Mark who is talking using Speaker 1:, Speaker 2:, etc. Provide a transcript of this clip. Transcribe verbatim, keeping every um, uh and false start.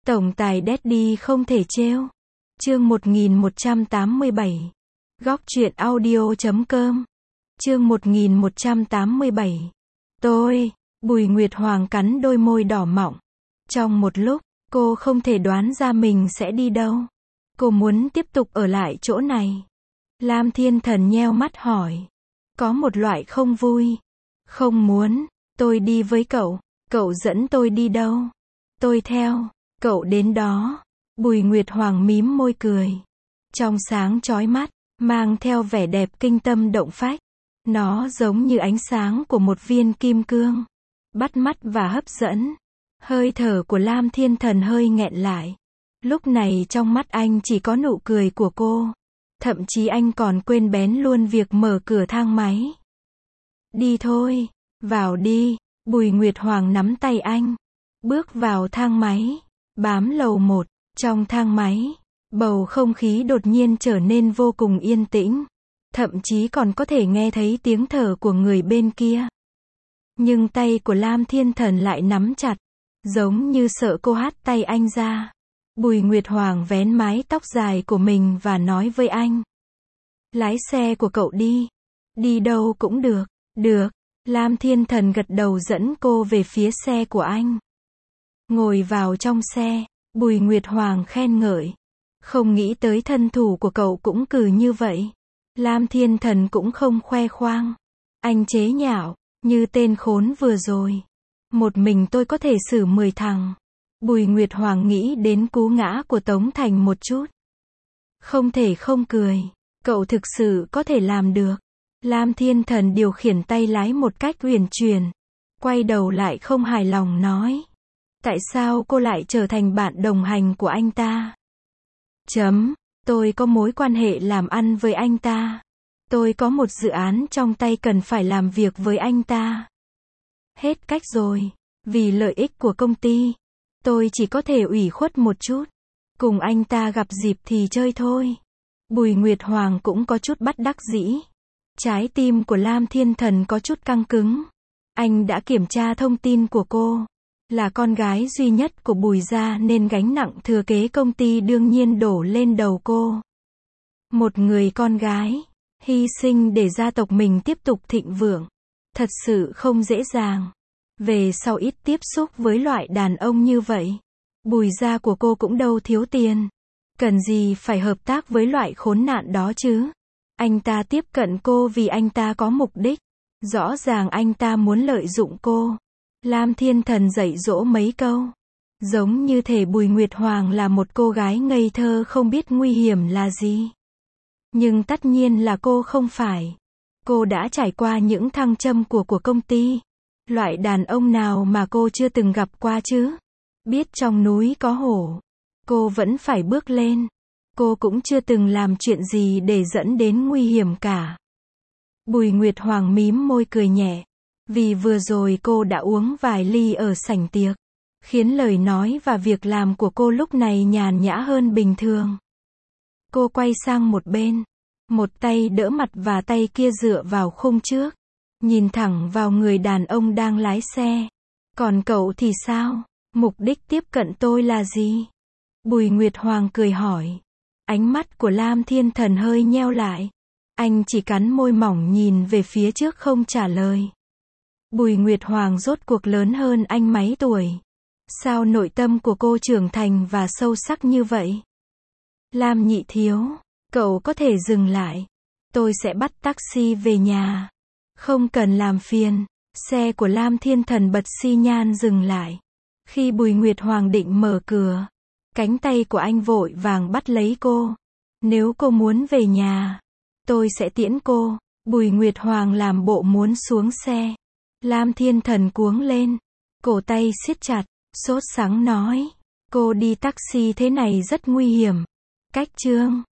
Speaker 1: Tổng tài Daddy không thể trêu. Chương một nghìn một trăm tám mươi bảy. Góc truyện audio chấm com. Chương một nghìn một trăm tám mươi bảy. Tôi, Bùi Nguyệt Hoàng cắn đôi môi đỏ mọng. Trong một lúc, cô không thể đoán ra mình sẽ đi đâu. Cô muốn tiếp tục ở lại chỗ này. Lam Thiên Thần nheo mắt hỏi. Có một loại không vui. Không muốn, tôi đi với cậu. Cậu dẫn tôi đi đâu? Tôi theo, cậu đến đó. Bùi Nguyệt Hoàng mím môi cười. Trong sáng chói mắt, mang theo vẻ đẹp kinh tâm động phách. Nó giống như ánh sáng của một viên kim cương. Bắt mắt và hấp dẫn. Hơi thở của Lam Thiên Thần hơi nghẹn lại. Lúc này trong mắt anh chỉ có nụ cười của cô. Thậm chí anh còn quên bén luôn việc mở cửa thang máy. Đi thôi, vào đi. Bùi Nguyệt Hoàng nắm tay anh. Bước vào thang máy. Bám lầu một. Trong thang máy, bầu không khí đột nhiên trở nên vô cùng yên tĩnh. Thậm chí còn có thể nghe thấy tiếng thở của người bên kia. Nhưng tay của Lam Thiên Thần lại nắm chặt. Giống như sợ cô hất tay anh ra. Bùi Nguyệt Hoàng vén mái tóc dài của mình và nói với anh. Lái xe của cậu đi. Đi đâu cũng được. Được. Lam Thiên Thần gật đầu dẫn cô về phía xe của anh. Ngồi vào trong xe, Bùi Nguyệt Hoàng khen ngợi. Không nghĩ tới thân thủ của cậu cũng cừ như vậy. Lam Thiên Thần cũng không khoe khoang. Anh chế nhạo, như tên khốn vừa rồi. Một mình tôi có thể xử mười thằng. Bùi Nguyệt Hoàng nghĩ đến cú ngã của Tống Thành một chút. Không thể không cười. Cậu thực sự có thể làm được. Lam Thiên Thần điều khiển tay lái một cách uyển chuyển. Quay đầu lại không hài lòng nói. Tại sao cô lại trở thành bạn đồng hành của anh ta? Chấm, tôi có mối quan hệ làm ăn với anh ta. Tôi có một dự án trong tay cần phải làm việc với anh ta. Hết cách rồi. Vì lợi ích của công ty, tôi chỉ có thể ủy khuất một chút. Cùng anh ta gặp dịp thì chơi thôi. Bùi Nguyệt Hoàng cũng có chút bất đắc dĩ. Trái tim của Lam Thiên Thần có chút căng cứng. Anh đã kiểm tra thông tin của cô. Là con gái duy nhất của Bùi gia nên gánh nặng thừa kế công ty đương nhiên đổ lên đầu cô. Một người con gái, hy sinh để gia tộc mình tiếp tục thịnh vượng. Thật sự không dễ dàng. Về sau ít tiếp xúc với loại đàn ông như vậy. Bùi gia của cô cũng đâu thiếu tiền. Cần gì phải hợp tác với loại khốn nạn đó chứ? Anh ta tiếp cận cô vì anh ta có mục đích. Rõ ràng anh ta muốn lợi dụng cô. Lam Thiên Thần dạy dỗ mấy câu. Giống như thể Bùi Nguyệt Hoàng là một cô gái ngây thơ không biết nguy hiểm là gì. Nhưng tất nhiên là cô không phải. Cô đã trải qua những thăng trầm của của công ty. Loại đàn ông nào mà cô chưa từng gặp qua chứ? Biết trong núi có hổ. Cô vẫn phải bước lên. Cô cũng chưa từng làm chuyện gì để dẫn đến nguy hiểm cả. Bùi Nguyệt Hoàng mím môi cười nhẹ. Vì vừa rồi cô đã uống vài ly ở sảnh tiệc. Khiến lời nói và việc làm của cô lúc này nhàn nhã hơn bình thường. Cô quay sang một bên. Một tay đỡ mặt và tay kia dựa vào khung trước. Nhìn thẳng vào người đàn ông đang lái xe. Còn cậu thì sao? Mục đích tiếp cận tôi là gì? Bùi Nguyệt Hoàng cười hỏi. Ánh mắt của Lam Thiên Thần hơi nheo lại. Anh chỉ cắn môi mỏng nhìn về phía trước không trả lời. Bùi Nguyệt Hoàng rốt cuộc lớn hơn anh mấy tuổi. Sao nội tâm của cô trưởng thành và sâu sắc như vậy? Lam nhị thiếu, cậu có thể dừng lại. Tôi sẽ bắt taxi về nhà. Không cần làm phiền. Xe của Lam Thiên Thần bật xi nhan dừng lại. Khi Bùi Nguyệt Hoàng định mở cửa, cánh tay của anh vội vàng bắt lấy cô. Nếu cô muốn về nhà, tôi sẽ tiễn cô. Bùi Nguyệt Hoàng làm bộ muốn xuống xe. Lam Thiên Thần cuống lên. Cổ tay siết chặt, sốt sắng nói. Cô đi taxi thế này rất nguy hiểm. Cách Trương,